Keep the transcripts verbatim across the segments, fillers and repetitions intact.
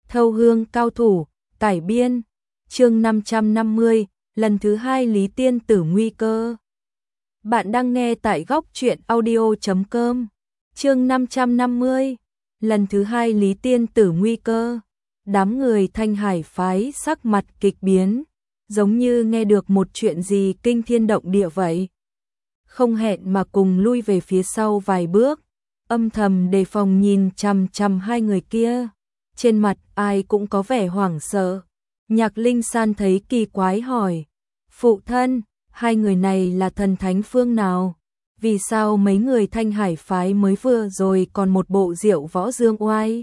Thâu hương cao thủ, cải biên, chương năm trăm năm mươi, lần thứ hai Lý Tiên Tử nguy cơ. Bạn đang nghe tại góc truyện audio chấm com, chương năm trăm năm mươi, lần thứ hai Lý Tiên Tử nguy cơ. Đám người Thanh Hải phái sắc mặt kịch biến, giống như nghe được một chuyện gì kinh thiên động địa vậy. Không hẹn mà cùng lui về phía sau vài bước, âm thầm đề phòng nhìn chằm chằm hai người kia. Trên mặt ai cũng có vẻ hoảng sợ. Nhạc Linh San thấy kỳ quái hỏi, phụ thân, hai người này là thần thánh phương nào? Vì sao mấy người Thanh Hải phái mới vừa rồi còn một bộ diệu võ dương oai,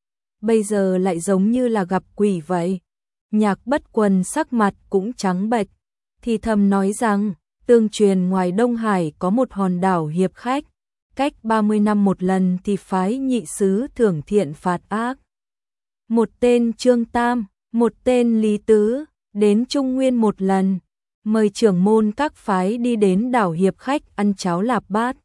bây giờ lại giống như là gặp quỷ vậy? Nhạc Bất Quần sắc mặt cũng trắng bệch, thì thầm nói rằng, tương truyền ngoài Đông Hải có một hòn đảo hiệp khách, cách ba mươi năm một lần thì phái nhị sứ thưởng thiện phạt ác. Một tên Trương Tam, một tên Lý Tứ, đến Trung Nguyên một lần, mời trưởng môn các phái đi đến đảo hiệp khách ăn cháo lạp bát.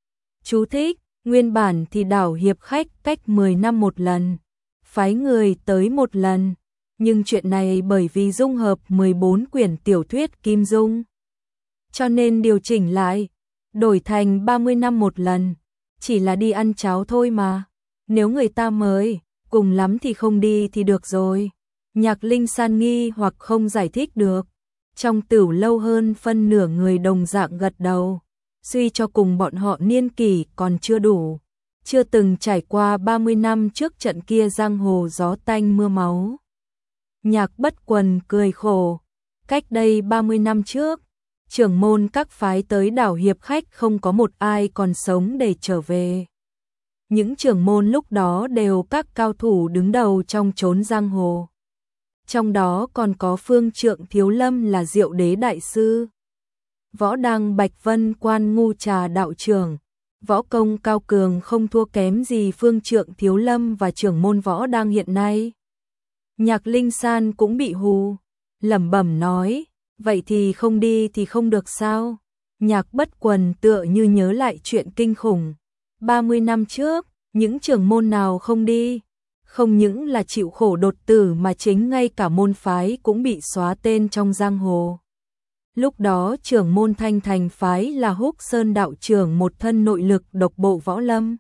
Chú thích, nguyên bản thì đảo hiệp khách cách mười năm một lần, phái người tới một lần, nhưng chuyện này bởi vì dung hợp mười bốn quyển tiểu thuyết Kim Dung, cho nên điều chỉnh lại, đổi thành ba mươi năm một lần, chỉ là đi ăn cháo thôi mà, nếu người ta mời, cùng lắm thì không đi thì được rồi. Nhạc Linh San nghi hoặc không giải thích được. Trong tửu lâu hơn phân nửa người đồng dạng gật đầu, suy cho cùng bọn họ niên kỷ còn chưa đủ, chưa từng trải qua ba mươi năm trước trận kia giang hồ gió tanh mưa máu. Nhạc Bất Quần cười khổ, cách đây ba mươi năm trước, trưởng môn các phái tới đảo hiệp khách không có một ai còn sống để trở về. Những trưởng môn lúc đó đều các cao thủ đứng đầu trong chốn giang hồ. Trong đó còn có Phương Trượng Thiếu Lâm là Diệu Đế Đại Sư, Võ Đăng Bạch Vân Quan Ngu Trà Đạo Trưởng, võ công cao cường không thua kém gì Phương Trượng Thiếu Lâm và trưởng môn Võ Đăng hiện nay. Nhạc Linh San cũng bị hù, lẩm bẩm nói, vậy thì không đi thì không được sao? Nhạc Bất Quần tựa như nhớ lại chuyện kinh khủng. ba mươi năm trước, những trưởng môn nào không đi? Không những là chịu khổ đột tử mà chính ngay cả môn phái cũng bị xóa tên trong giang hồ. Lúc đó trưởng môn Thanh Thành phái là Húc Sơn đạo trưởng, một thân nội lực độc bộ võ lâm,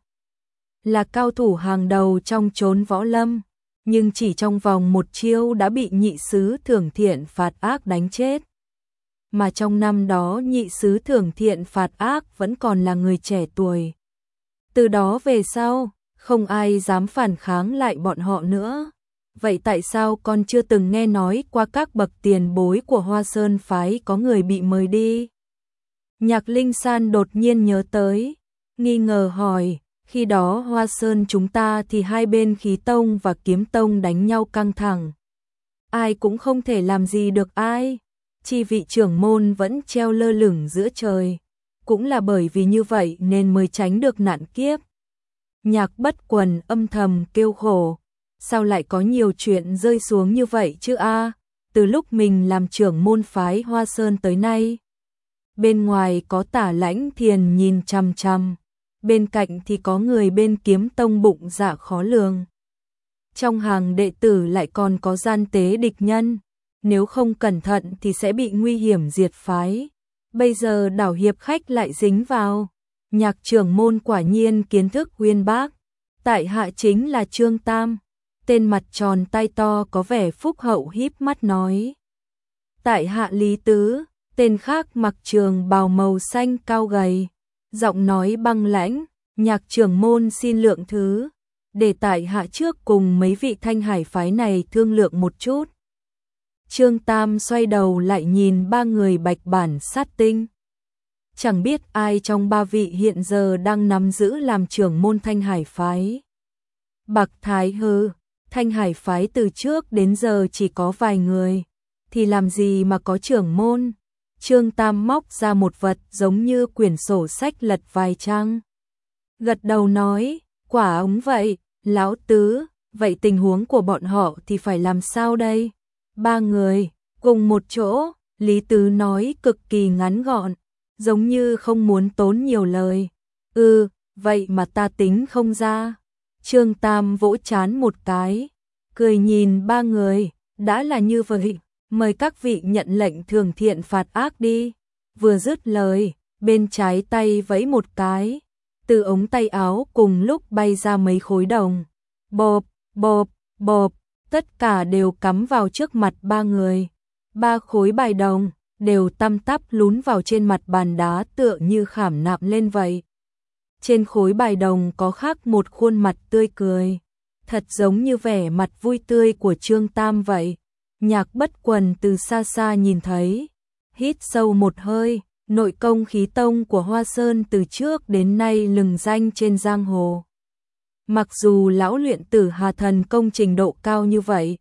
là cao thủ hàng đầu trong chốn võ lâm, nhưng chỉ trong vòng một chiêu đã bị nhị sứ thưởng thiện phạt ác đánh chết. Mà trong năm đó nhị sứ thưởng thiện phạt ác vẫn còn là người trẻ tuổi. Từ đó về sau, không ai dám phản kháng lại bọn họ nữa. Vậy tại sao con chưa từng nghe nói qua các bậc tiền bối của Hoa Sơn phái có người bị mời đi? Nhạc Linh San đột nhiên nhớ tới, nghi ngờ hỏi, khi đó Hoa Sơn chúng ta thì hai bên Khí Tông và Kiếm Tông đánh nhau căng thẳng. Ai cũng không thể làm gì được ai, chi vị trưởng môn vẫn treo lơ lửng giữa trời. Cũng là bởi vì như vậy nên mới tránh được nạn kiếp. Nhạc Bất Quần âm thầm kêu khổ, sao lại có nhiều chuyện rơi xuống như vậy chứ a? Từ lúc mình làm trưởng môn phái Hoa Sơn tới nay, bên ngoài có Tả Lãnh Thiền nhìn chằm chằm, bên cạnh thì có người bên Kiếm Tông bụng dạ khó lường. Trong hàng đệ tử lại còn có gian tế địch nhân, nếu không cẩn thận thì sẽ bị nguy hiểm diệt phái. Bây giờ đảo hiệp khách lại dính vào. Nhạc trưởng môn quả nhiên kiến thức uyên bác. Tại hạ chính là Trương Tam. Tên mặt tròn tay to có vẻ phúc hậu híp mắt nói. Tại hạ Lý Tứ. Tên khác mặc trường bào màu xanh cao gầy, giọng nói băng lãnh. Nhạc trưởng môn xin lượng thứ, để tại hạ trước cùng mấy vị Thanh Hải phái này thương lượng một chút. Trương Tam xoay đầu lại nhìn ba người bạch bản sát tinh. Chẳng biết ai trong ba vị hiện giờ đang nắm giữ làm trưởng môn Thanh Hải phái. Bạc Thái hư, Thanh Hải phái từ trước đến giờ chỉ có vài người, thì làm gì mà có trưởng môn? Trương Tam móc ra một vật giống như quyển sổ sách lật vài trang. Gật đầu nói, quả ống vậy, lão tứ, vậy tình huống của bọn họ thì phải làm sao đây? Ba người, cùng một chỗ, Lý Tứ nói cực kỳ ngắn gọn, giống như không muốn tốn nhiều lời. Ừ, vậy mà ta tính không ra. Trương Tam vỗ chán một cái, cười nhìn ba người, đã là như vậy, mời các vị nhận lệnh thường thiện phạt ác đi. Vừa dứt lời, bên trái tay vẫy một cái, từ ống tay áo cùng lúc bay ra mấy khối đồng. Bộp, bộp, bộp, tất cả đều cắm vào trước mặt ba người. Ba khối bài đồng đều tăm tắp lún vào trên mặt bàn đá tựa như khảm nạm lên vậy. Trên khối bài đồng có khắc một khuôn mặt tươi cười, thật giống như vẻ mặt vui tươi của Trương Tam vậy. Nhạc Bất Quần từ xa xa nhìn thấy, hít sâu một hơi, nội công khí tông của Hoa Sơn từ trước đến nay lừng danh trên giang hồ. Mặc dù lão luyện tử Hà Thần công trình độ cao như vậy,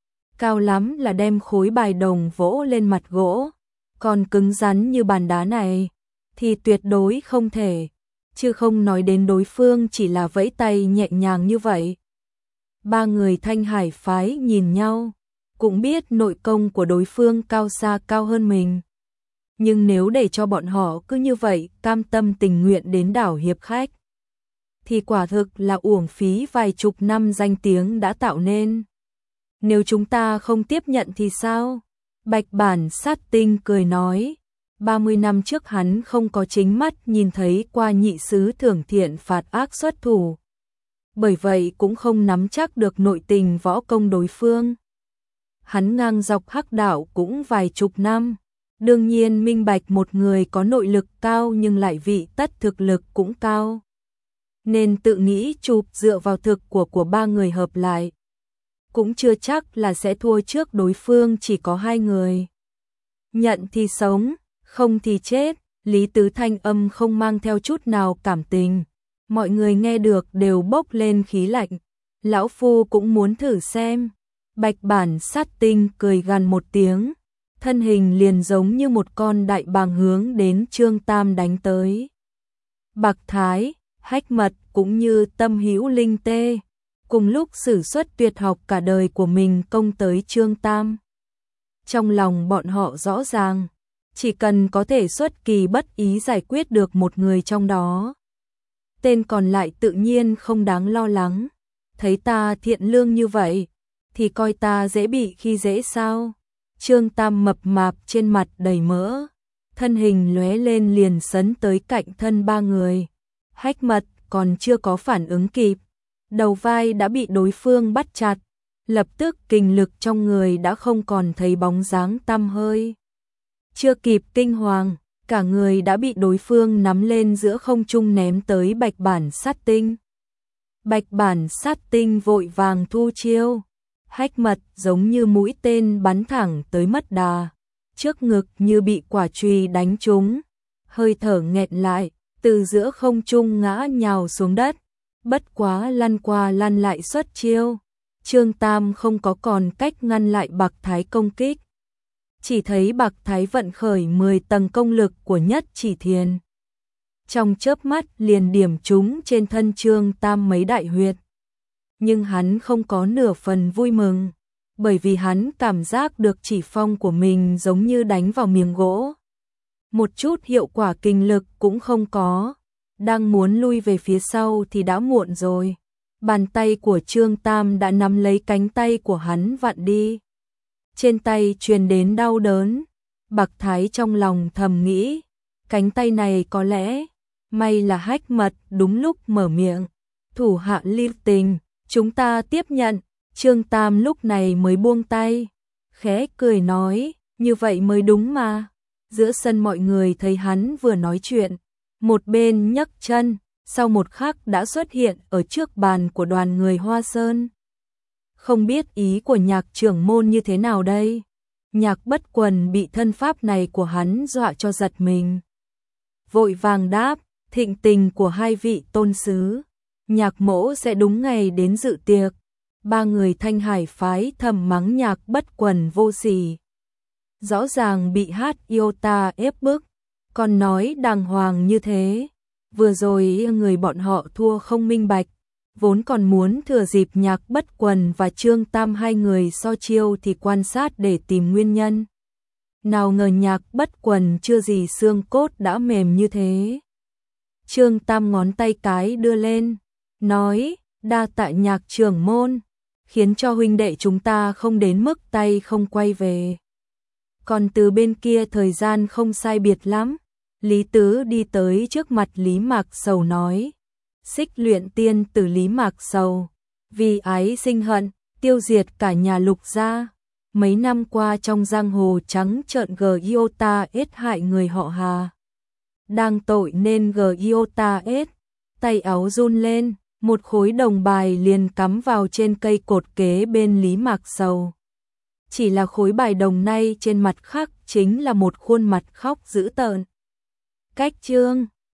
cao lắm là đem khối bài đồng vỗ lên mặt gỗ, còn cứng rắn như bàn đá này thì tuyệt đối không thể, chứ không nói đến đối phương chỉ là vẫy tay nhẹ nhàng như vậy. Ba người Thanh Hải phái nhìn nhau, cũng biết nội công của đối phương cao xa cao hơn mình. Nhưng nếu để cho bọn họ cứ như vậy cam tâm tình nguyện đến đảo hiệp khách, thì quả thực là uổng phí vài chục năm danh tiếng đã tạo nên. Nếu chúng ta không tiếp nhận thì sao? Bạch Bản Sát Tinh cười nói, ba mươi năm trước hắn không có chính mắt nhìn thấy qua nhị sứ thưởng thiện phạt ác xuất thủ. Bởi vậy cũng không nắm chắc được nội tình võ công đối phương. Hắn ngang dọc hắc đạo cũng vài chục năm, đương nhiên minh bạch một người có nội lực cao nhưng lại vị tất thực lực cũng cao. Nên tự nghĩ chụp dựa vào thực của của ba người hợp lại, cũng chưa chắc là sẽ thua trước đối phương chỉ có hai người. Nhận thì sống, không thì chết, Lý Tứ thanh âm không mang theo chút nào cảm tình. Mọi người nghe được đều bốc lên khí lạnh. Lão Phu cũng muốn thử xem. Bạch Bản Sát Tinh cười gằn một tiếng, thân hình liền giống như một con đại bàng hướng đến Trương Tam đánh tới. Bạc Thái, Hách Mật cũng như Tâm Hữu Linh Tê cùng lúc sử xuất tuyệt học cả đời của mình công tới Trương Tam. Trong lòng bọn họ rõ ràng, chỉ cần có thể xuất kỳ bất ý giải quyết được một người trong đó, tên còn lại tự nhiên không đáng lo lắng. Thấy ta thiện lương như vậy, thì coi ta dễ bị khi dễ sao? Trương Tam mập mạp trên mặt đầy mỡ, thân hình lóe lên liền sấn tới cạnh thân ba người. Hách Mật còn chưa có phản ứng kịp, đầu vai đã bị đối phương bắt chặt, lập tức kình lực trong người đã không còn thấy bóng dáng tăm hơi. Chưa kịp kinh hoàng, cả người đã bị đối phương nắm lên giữa không trung ném tới Bạch Bản Sát Tinh. Bạch Bản Sát Tinh vội vàng thu chiêu, Hách Mật giống như mũi tên bắn thẳng tới mất đà, trước ngực như bị quả chùy đánh trúng, hơi thở nghẹn lại, từ giữa không trung ngã nhào xuống đất, bất quá lăn qua lăn lại xuất chiêu. Trương Tam không có còn cách ngăn lại Bạc Thái công kích, chỉ thấy Bạc Thái vận khởi mười tầng công lực của Nhất Chỉ Thiền, trong chớp mắt liền điểm trúng trên thân Trương Tam mấy đại huyệt. Nhưng hắn không có nửa phần vui mừng, bởi vì hắn cảm giác được chỉ phong của mình giống như đánh vào miếng gỗ, một chút hiệu quả kinh lực cũng không có. Đang muốn lui về phía sau thì đã muộn rồi. Bàn tay của Trương Tam đã nắm lấy cánh tay của hắn vặn đi. Trên tay truyền đến đau đớn. Bạc Thái trong lòng thầm nghĩ, cánh tay này có lẽ, may là Hách Mật đúng lúc mở miệng. Thủ hạ lưu tình, chúng ta tiếp nhận. Trương Tam lúc này mới buông tay, khẽ cười nói, như vậy mới đúng mà. Giữa sân mọi người thấy hắn vừa nói chuyện, một bên nhấc chân, sau một khắc đã xuất hiện ở trước bàn của đoàn người Hoa Sơn. Không biết ý của Nhạc trưởng môn như thế nào đây? Nhạc Bất Quần bị thân pháp này của hắn dọa cho giật mình. Vội vàng đáp, thịnh tình của hai vị tôn sứ, Nhạc mỗ sẽ đúng ngày đến dự tiệc. Ba người Thanh Hải phái thầm mắng Nhạc Bất Quần vô sỉ. Rõ ràng bị Hát Iota ép bức, còn nói đàng hoàng như thế. Vừa rồi người bọn họ thua không minh bạch, vốn còn muốn thừa dịp Nhạc Bất Quần và Trương Tam hai người so chiêu thì quan sát để tìm nguyên nhân. Nào ngờ Nhạc Bất Quần chưa gì xương cốt đã mềm như thế. Trương Tam ngón tay cái đưa lên, nói, đa tạ Nhạc trưởng môn. khiến cho huynh đệ chúng ta không đến mức tay không quay về. Còn từ bên kia thời gian không sai biệt lắm, Lý Tứ đi tới trước mặt Lý Mạc Sầu nói, Xích Luyện tiên tử Lý Mạc Sầu, vì ái sinh hận, tiêu diệt cả nhà Lục gia. Mấy năm qua trong giang hồ trắng trợn Giota ết hại người họ Hà. Đang tội nên Giota ết, tay áo run lên, một khối đồng bài liền cắm vào trên cây cột kế bên Lý Mạc Sầu. Chỉ là khối bài đồng nay trên mặt khắc chính là một khuôn mặt khóc dữ tợn. Cách chương